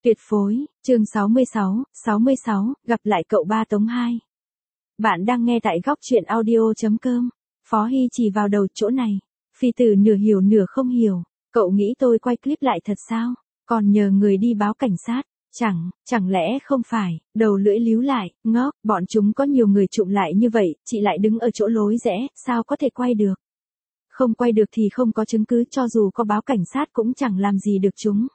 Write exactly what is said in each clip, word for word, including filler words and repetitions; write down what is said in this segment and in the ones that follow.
Tuyệt phối, chương sáu mươi sáu, sáu mươi sáu, gặp lại cậu ba Tống hai. Bạn đang nghe tại góc truyện audio chấm com. Phó Hy chỉ vào đầu chỗ này. Phi Tử nửa hiểu nửa không hiểu. Cậu nghĩ tôi quay clip lại thật sao? Còn nhờ người đi báo cảnh sát. Chẳng, chẳng lẽ không phải, đầu lưỡi líu lại, ngốc, bọn chúng có nhiều người trụm lại như vậy, chị lại đứng ở chỗ lối rẽ, sao có thể quay được? Không quay được thì không có chứng cứ, cho dù có báo cảnh sát cũng chẳng làm gì được chúng.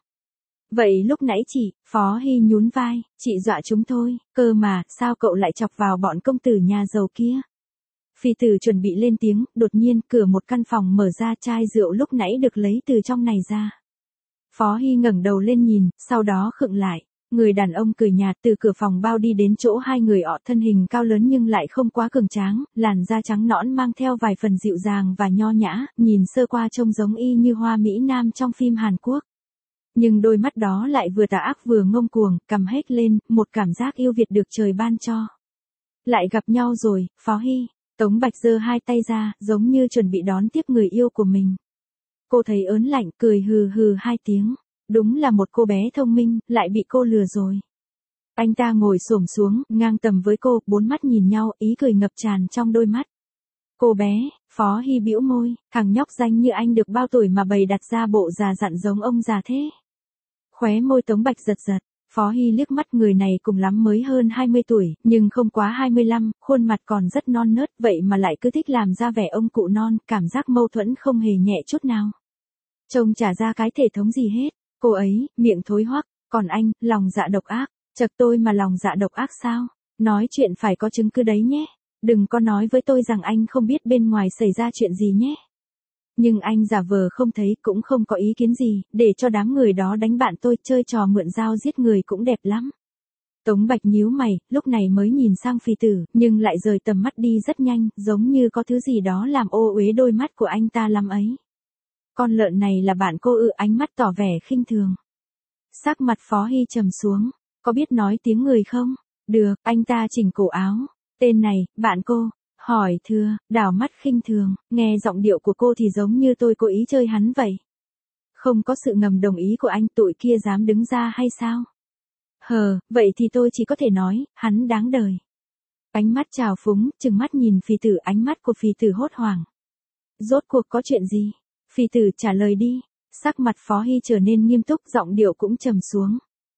Vậy lúc nãy chị, Phó Hy nhún vai, chị dọa chúng thôi, cơ mà, sao cậu lại chọc vào bọn công tử nhà giàu kia? Phi Tử chuẩn bị lên tiếng, đột nhiên cửa một căn phòng mở ra, chai rượu lúc nãy được lấy từ trong này ra. Phó Hy ngẩng đầu lên nhìn, sau đó khựng lại. Người đàn ông cười nhạt từ cửa phòng bao đi đến chỗ hai người ọ, thân hình cao lớn nhưng lại không quá cường tráng, làn da trắng nõn mang theo vài phần dịu dàng và nho nhã, nhìn sơ qua trông giống y như hoa Mỹ Nam trong phim Hàn Quốc. Nhưng đôi mắt đó lại vừa tà ác vừa ngông cuồng, cằm hết lên, một cảm giác yêu Việt được trời ban cho. Lại gặp nhau rồi, Phó Hy. Tống Bạch giơ hai tay ra, giống như chuẩn bị đón tiếp người yêu của mình. Cô thấy ớn lạnh, cười hừ hừ hai tiếng. Đúng là một cô bé thông minh, lại bị cô lừa rồi. Anh ta ngồi xổm xuống, ngang tầm với cô, bốn mắt nhìn nhau, ý cười ngập tràn trong đôi mắt. Cô bé, Phó Hy bĩu môi, thằng nhóc danh như anh được bao tuổi mà bày đặt ra bộ già dặn giống ông già thế. Khóe môi Tống Bạch giật giật, Phó Hy liếc mắt, người này cùng lắm mới hơn hai mươi tuổi, nhưng không quá hai mươi lăm, khuôn mặt còn rất non nớt, vậy mà lại cứ thích làm ra vẻ ông cụ non, cảm giác mâu thuẫn không hề nhẹ chút nào. Trông chả ra cái thể thống gì hết. Cô ấy, miệng thối hoắc, còn anh, lòng dạ độc ác. Chật, tôi mà lòng dạ độc ác sao? Nói chuyện phải có chứng cứ đấy nhé. Đừng có nói với tôi rằng anh không biết bên ngoài xảy ra chuyện gì nhé. Nhưng anh giả vờ không thấy, cũng không có ý kiến gì, để cho đám người đó đánh bạn tôi, chơi trò mượn dao giết người cũng đẹp lắm. Tống Bạch nhíu mày, lúc này mới nhìn sang Phi Tử, nhưng lại rời tầm mắt đi rất nhanh, giống như có thứ gì đó làm ô uế đôi mắt của anh ta lắm ấy. Con lợn này là bạn cô ư? Ánh mắt tỏ vẻ khinh thường. Sắc mặt Phó Hy trầm xuống. Có biết nói tiếng người không? Được, anh ta chỉnh cổ áo. Tên này, bạn cô. Hỏi thưa, đảo mắt khinh thường, nghe giọng điệu của cô thì giống như tôi cố ý chơi hắn vậy. Không có sự ngầm đồng ý của anh, tụi kia dám đứng ra hay sao? Hờ, vậy thì tôi chỉ có thể nói, hắn đáng đời. Ánh mắt trào phúng, trừng mắt nhìn Phi Tử, ánh mắt của Phi Tử hốt hoảng. Rốt cuộc có chuyện gì? Phi Tử trả lời đi. Sắc mặt Phó Hy trở nên nghiêm túc, giọng điệu cũng trầm xuống.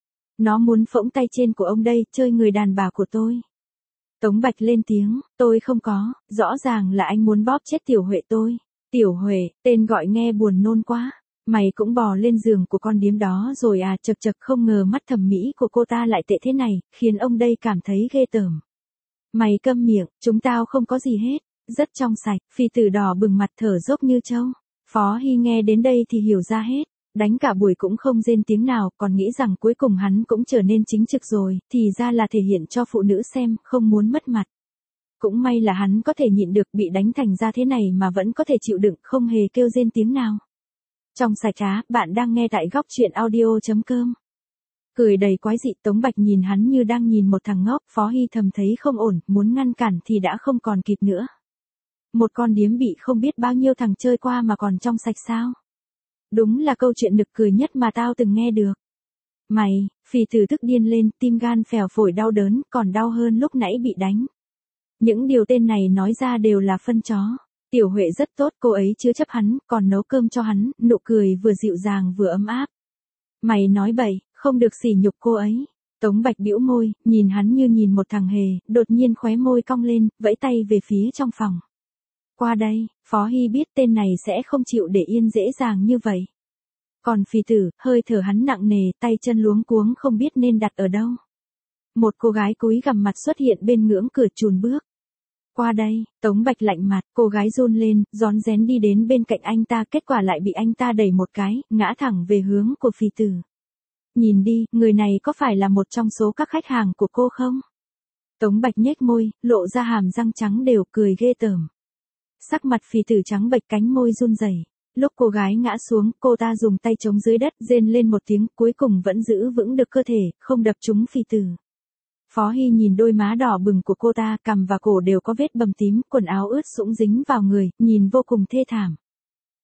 Nó muốn phỗng tay trên của ông đây, chơi người đàn bà của tôi. Tống Bạch lên tiếng, tôi không có, rõ ràng là anh muốn bóp chết Tiểu Huệ tôi. Tiểu Huệ, tên gọi nghe buồn nôn quá. Mày cũng bò lên giường của con điếm đó rồi à? Chật chật, không ngờ mắt thẩm mỹ của cô ta lại tệ thế này, khiến ông đây cảm thấy ghê tởm. Mày câm miệng, chúng tao không có gì hết, rất trong sạch. Phi Tử đỏ bừng mặt, thở dốc như trâu. Phó Hy nghe đến đây thì hiểu ra hết, đánh cả buổi cũng không rên tiếng nào, còn nghĩ rằng cuối cùng hắn cũng trở nên chính trực rồi, thì ra là thể hiện cho phụ nữ xem, không muốn mất mặt. Cũng may là hắn có thể nhịn được, bị đánh thành ra thế này mà vẫn có thể chịu đựng, không hề kêu rên tiếng nào. Trong sạch á, bạn đang nghe tại góc truyện audio chấm com. Cười đầy quái dị, Tống Bạch nhìn hắn như đang nhìn một thằng ngốc, Phó Hy thầm thấy không ổn, muốn ngăn cản thì đã không còn kịp nữa. Một con điếm bị không biết bao nhiêu thằng chơi qua mà còn trong sạch sao? Đúng là câu chuyện nực cười nhất mà tao từng nghe được. Mày, Phi Tử tức điên lên, tim gan phèo phổi đau đớn, còn đau hơn lúc nãy bị đánh. Những điều tên này nói ra đều là phân chó. Tiểu Huệ rất tốt, cô ấy chứa chấp hắn, còn nấu cơm cho hắn, nụ cười vừa dịu dàng vừa ấm áp. Mày nói bậy, không được sỉ nhục cô ấy. Tống Bạch bĩu môi, nhìn hắn như nhìn một thằng hề, đột nhiên khóe môi cong lên, vẫy tay về phía trong phòng. Qua đây. Phó Hy biết tên này sẽ không chịu để yên dễ dàng như vậy. Còn Phi Tử, hơi thở hắn nặng nề, tay chân luống cuống không biết nên đặt ở đâu. Một cô gái cúi gằm mặt xuất hiện bên ngưỡng cửa, chùn bước. Qua đây. Tống Bạch lạnh mặt, cô gái run lên, rón rén đi đến bên cạnh anh ta, kết quả lại bị anh ta đẩy một cái, ngã thẳng về hướng của Phi Tử. Nhìn đi, người này có phải là một trong số các khách hàng của cô không? Tống Bạch nhếch môi, lộ ra hàm răng trắng đều, cười ghê tởm. Sắc mặt Phi Tử trắng bệch, cánh môi run rẩy. Lúc cô gái ngã xuống, cô ta dùng tay chống dưới đất, rên lên một tiếng, cuối cùng vẫn giữ vững được cơ thể, không đập trúng Phi Tử. Phó Hy nhìn đôi má đỏ bừng của cô ta, cằm và cổ đều có vết bầm tím, quần áo ướt sũng dính vào người, nhìn vô cùng thê thảm.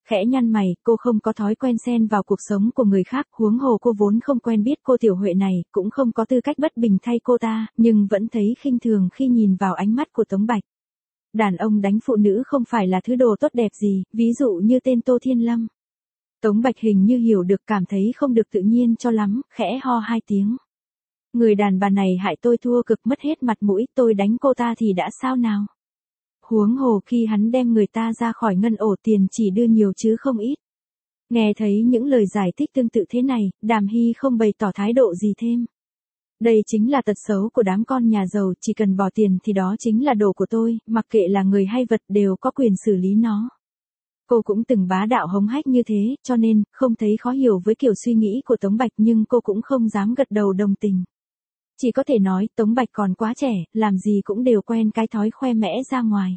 Khẽ nhăn mày, cô không có thói quen xen vào cuộc sống của người khác, huống hồ cô vốn không quen biết cô Tiểu Huệ này, cũng không có tư cách bất bình thay cô ta, nhưng vẫn thấy khinh thường khi nhìn vào ánh mắt của Tống Bạch. Đàn ông đánh phụ nữ không phải là thứ đồ tốt đẹp gì, ví dụ như tên Tô Thiên Lâm. Tống Bạch hình như hiểu được, cảm thấy không được tự nhiên cho lắm, khẽ ho hai tiếng. Người đàn bà này hại tôi thua cực, mất hết mặt mũi, tôi đánh cô ta thì đã sao nào? Huống hồ khi hắn đem người ta ra khỏi ngân ổ, tiền chỉ đưa nhiều chứ không ít. Nghe thấy những lời giải thích tương tự thế này, Đàm Hy không bày tỏ thái độ gì thêm. Đây chính là tật xấu của đám con nhà giàu, chỉ cần bỏ tiền thì đó chính là đồ của tôi, mặc kệ là người hay vật đều có quyền xử lý nó. Cô cũng từng bá đạo hống hách như thế, cho nên, không thấy khó hiểu với kiểu suy nghĩ của Tống Bạch, nhưng cô cũng không dám gật đầu đồng tình. Chỉ có thể nói, Tống Bạch còn quá trẻ, làm gì cũng đều quen cái thói khoe mẽ ra ngoài.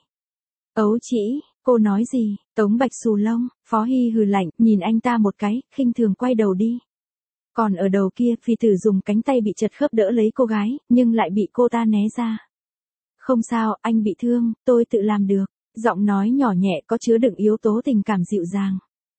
Ấu chỉ, cô nói gì? Tống Bạch xù lông, Phó Hy hừ lạnh, nhìn anh ta một cái, khinh thường quay đầu đi. Còn ở đầu kia, Phi Tử dùng cánh tay bị chật khớp đỡ lấy cô gái, nhưng lại bị cô ta né ra. Không sao, anh bị thương, tôi tự làm được. Giọng nói nhỏ nhẹ có chứa đựng yếu tố tình cảm dịu dàng.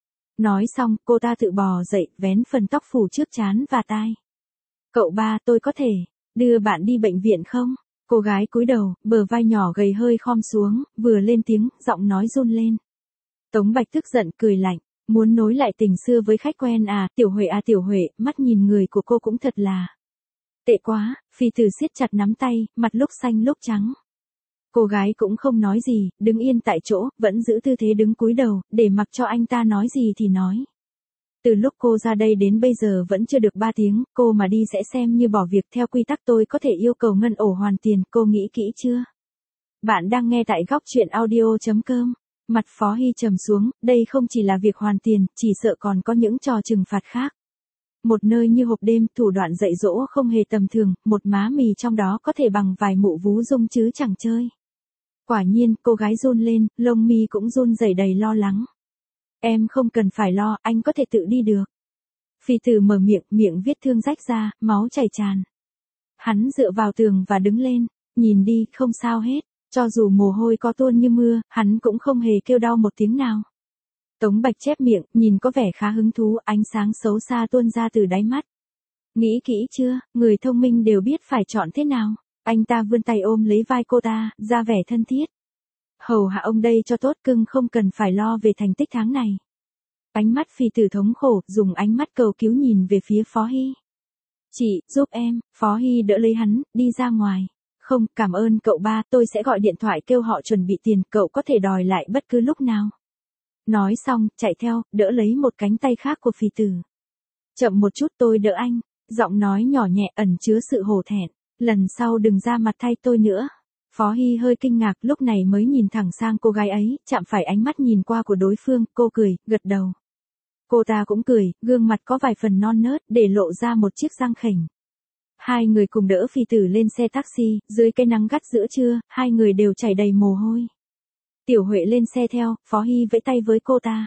Nói xong, cô ta tự bò dậy, vén phần tóc phủ trước trán và tai. Cậu ba, tôi có thể đưa bạn đi bệnh viện không? Cô gái cúi đầu, bờ vai nhỏ gầy hơi khom xuống, vừa lên tiếng, giọng nói run lên. Tống Bạch tức giận cười lạnh, muốn nối lại tình xưa với khách quen à, Tiểu Huệ à Tiểu Huệ, mắt nhìn người của cô cũng thật là tệ quá. Phi Tử siết chặt nắm tay, mặt lúc xanh lúc trắng. Cô gái cũng không nói gì, đứng yên tại chỗ, vẫn giữ tư thế đứng cúi đầu, để mặc cho anh ta nói gì thì nói. Từ lúc cô ra đây đến bây giờ vẫn chưa được ba tiếng, cô mà đi sẽ xem như bỏ việc. Theo quy tắc tôi có thể yêu cầu ngân ổ hoàn tiền, cô nghĩ kỹ chưa? Bạn đang nghe tại góc truyện audio chấm com. Mặt Phó Hy trầm xuống, đây không chỉ là việc hoàn tiền, chỉ sợ còn có những trò trừng phạt khác. Một nơi như hộp đêm, thủ đoạn dạy dỗ không hề tầm thường, một má mì trong đó có thể bằng vài mụ vú dung chứ chẳng chơi. Quả nhiên, cô gái run lên, lông mi cũng run rẩy đầy lo lắng. Em không cần phải lo, anh có thể tự đi được. Phi Tử mở miệng, miệng vết thương rách ra, máu chảy tràn. Hắn dựa vào tường và đứng lên, nhìn đi, không sao hết. Cho dù mồ hôi có tuôn như mưa, hắn cũng không hề kêu đau một tiếng nào. Tống Bạch chép miệng, nhìn có vẻ khá hứng thú, ánh sáng xấu xa tuôn ra từ đáy mắt. Nghĩ kỹ chưa, người thông minh đều biết phải chọn thế nào. Anh ta vươn tay ôm lấy vai cô ta, ra vẻ thân thiết. Hầu hạ ông đây cho tốt, cưng không cần phải lo về thành tích tháng này. Ánh mắt Phi Tử thống khổ, dùng ánh mắt cầu cứu nhìn về phía Phó Hy. Chị, giúp em. Phó Hy đỡ lấy hắn, đi ra ngoài. Không, cảm ơn cậu ba, tôi sẽ gọi điện thoại kêu họ chuẩn bị tiền, cậu có thể đòi lại bất cứ lúc nào. Nói xong, chạy theo, đỡ lấy một cánh tay khác của Phi Tử. Chậm một chút, tôi đỡ anh. Giọng nói nhỏ nhẹ ẩn chứa sự hổ thẹn. Lần sau đừng ra mặt thay tôi nữa. Phó Hy hơi kinh ngạc, lúc này mới nhìn thẳng sang cô gái ấy, chạm phải ánh mắt nhìn qua của đối phương, cô cười, gật đầu. Cô ta cũng cười, gương mặt có vài phần non nớt, để lộ ra một chiếc răng khểnh. Hai người cùng đỡ Phi Tử lên xe taxi, dưới cái nắng gắt giữa trưa, hai người đều chảy đầy mồ hôi. Tiểu Huệ lên xe theo, Phó Hy vẫy tay với cô ta.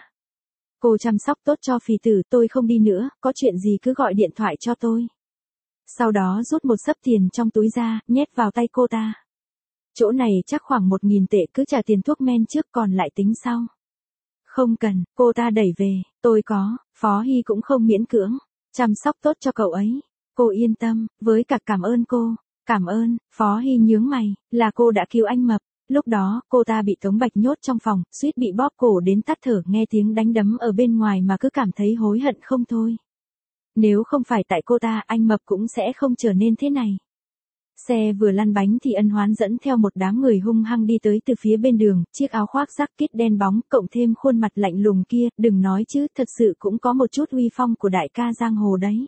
Cô chăm sóc tốt cho Phi Tử, tôi không đi nữa, có chuyện gì cứ gọi điện thoại cho tôi. Sau đó rút một xấp tiền trong túi ra, nhét vào tay cô ta. Chỗ này chắc khoảng một nghìn tệ, cứ trả tiền thuốc men trước còn lại tính sau. Không cần, cô ta đẩy về, tôi có. Phó Hy cũng không miễn cưỡng, chăm sóc tốt cho cậu ấy. Cô yên tâm, với cả cảm ơn cô. Cảm ơn. Phó Hy nhướng mày, là cô đã cứu anh Mập. Lúc đó, cô ta bị Tống Bạch nhốt trong phòng, suýt bị bóp cổ đến tắt thở, nghe tiếng đánh đấm ở bên ngoài mà cứ cảm thấy hối hận không thôi. Nếu không phải tại cô ta, anh Mập cũng sẽ không trở nên thế này. Xe vừa lăn bánh thì Ân Hoán dẫn theo một đám người hung hăng đi tới từ phía bên đường, chiếc áo khoác jacket đen bóng, cộng thêm khuôn mặt lạnh lùng kia, đừng nói chứ, thật sự cũng có một chút uy phong của đại ca giang hồ đấy.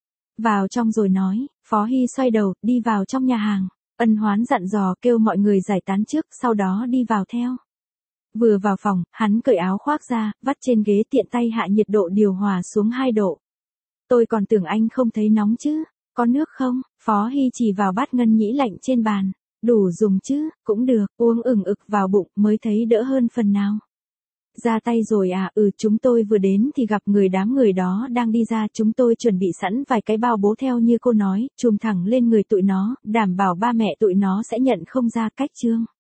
Vào trong rồi nói, Phó Hy xoay đầu, đi vào trong nhà hàng. Ân Hoán dặn dò kêu mọi người giải tán trước, sau đó đi vào theo. Vừa vào phòng, hắn cởi áo khoác ra, vắt trên ghế tiện tay hạ nhiệt độ điều hòa xuống hai độ. Tôi còn tưởng anh không thấy nóng chứ, có nước không? Phó Hy chỉ vào bát ngân nhĩ lạnh trên bàn. Đủ dùng chứ, cũng được, uống ửng ực vào bụng mới thấy đỡ hơn phần nào. Ra tay rồi à, ừ chúng tôi vừa đến thì gặp người đám người đó đang đi ra, chúng tôi chuẩn bị sẵn vài cái bao bố theo như cô nói, chùm thẳng lên người tụi nó, đảm bảo ba mẹ tụi nó sẽ nhận không ra cách chương.